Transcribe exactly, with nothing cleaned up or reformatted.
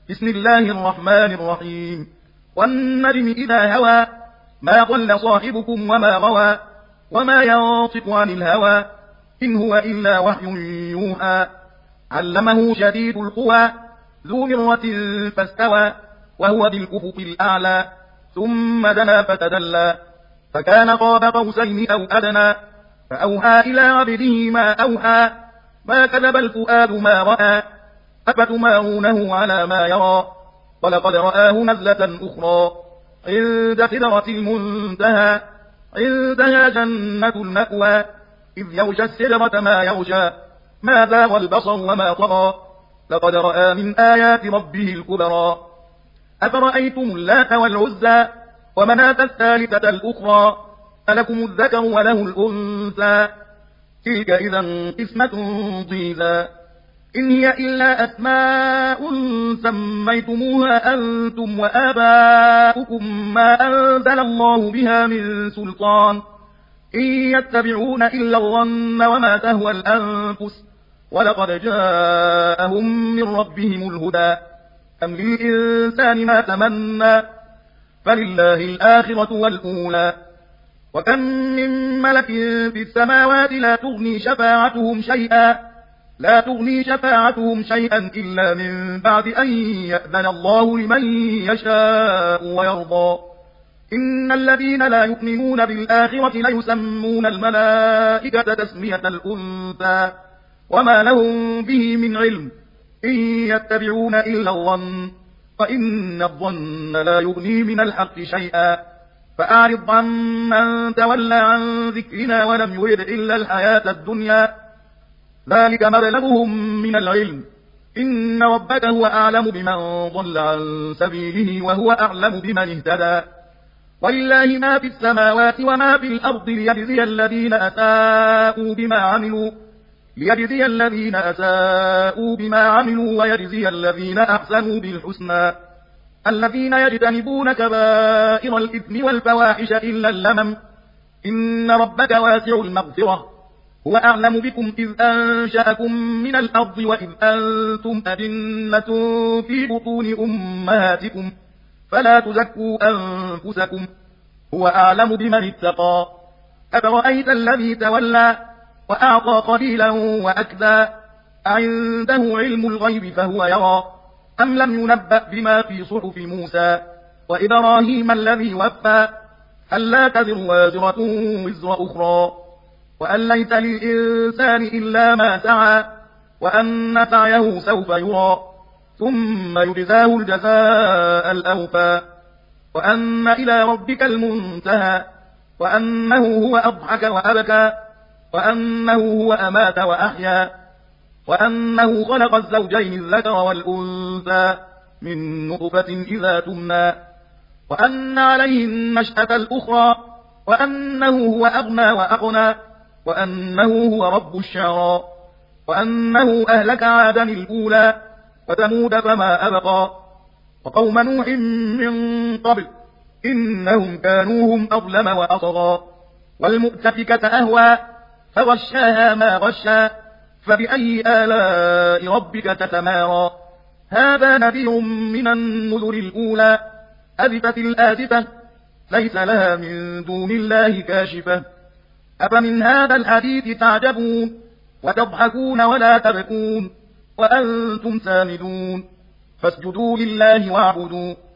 بسم الله الرحمن الرحيم والنجم إذا هوى ما ضل صاحبكم وما غوى وما ينطق عن الهوى إن هو إلا وحي يوحى علمه شديد القوى ذو مرة فاستوى وهو بالأفق الأعلى ثم دنا فتدلى فكان قاب قوسين أو أدنى فأوحى إلى عبده ما أوحى ما كذب الفؤاد ما رأى أفتمارونه على ما يرى ولقد رآه نزلة أخرى عند سدرة المنتهى عندها جنة المأوى إذ يغشى السدرة ما يغشى ما زاغ البصر وما طغى لقد رأى من آيات ربه الكبرى أفرأيتم اللات والعزى ومناة الثالثة الأخرى ألكم الذكر وله الأنثى تلك إذا قسمة ضيزى إن هي إلا أسماء سميتموها أنتم وآباؤكم ما أنزل الله بها من سلطان إن يتبعون إلا الظن وما تهوى الأنفس ولقد جاءهم من ربهم الهدى أم للإنسان ما تمنى فلله الآخرة والأولى وكم من ملك في السماوات لا تغني شفاعتهم شيئا لا تغني شفاعتهم شيئا إلا من بعد أن يأذن الله لمن يشاء ويرضى إن الذين لا يؤمنون بالآخرة ليسمون الملائكة تسمية الأنثى وما لهم به من علم إن يتبعون إلا الظن وإن الظن لا يغني من الحق شيئا فأعرض عن من تولى عن ذكرنا ولم يرد إلا الحياة الدنيا ذلك مبلغهم من العلم إن ربك هو أعلم بمن ضل عن سبيله وهو أعلم بمن اهتدى ولله ما في السماوات وما في الأرض ليجزي الذين أساءوا بما عملوا ليجزي الذين أساءوا بما عملوا ويجزي الذين أحسنوا بالحسنى الذين يجتنبون كبائر الإثم والفواحش إلا اللمم إن ربك واسع المغفرة هو أعلم بكم إذ أنشأكم من الأرض وإذ أنتم أجنة في بطون أمهاتكم فلا تزكوا أنفسكم هو أعلم بمن اتقى أفرأيت الذي تولى وأعطى قليلا وأكدى أعنده علم الغيب فهو يرى أم لم ينبأ بما في صحف موسى وإبراهيم الذي وفى ألا تزر وازرة وزر أخرى وأن ليس للإنسان إلا ما سعى وأن سعيه سوف يرى ثم يجزاه الجزاء الأوفى وأن إلى ربك المنتهى وأنه هو أضحك وأبكى وأنه هو أمات وأحيا وأنه خلق الزوجين الذكر والأنثى من نطفة إذا تمنى وأن عليه النشأة الأخرى وأنه هو أغنى وأقنى وأنه هو رب الشعرى وأنه أهلك عادا الأولى وثمود فما أبقى وقوم نوح من قبل إنهم كانوا هم أظلم وأطغى والمؤتفكة أهوى فغشاها ما غشى فبأي آلاء ربك تتمارى هذا نذير من النذر الأولى أزفت الآزفة ليس لها من دون الله كاشفة أفمن هذا الحديث تعجبون وتضحكون ولا تبكون وأنتم سامدون فاسجدوا لله واعبدوا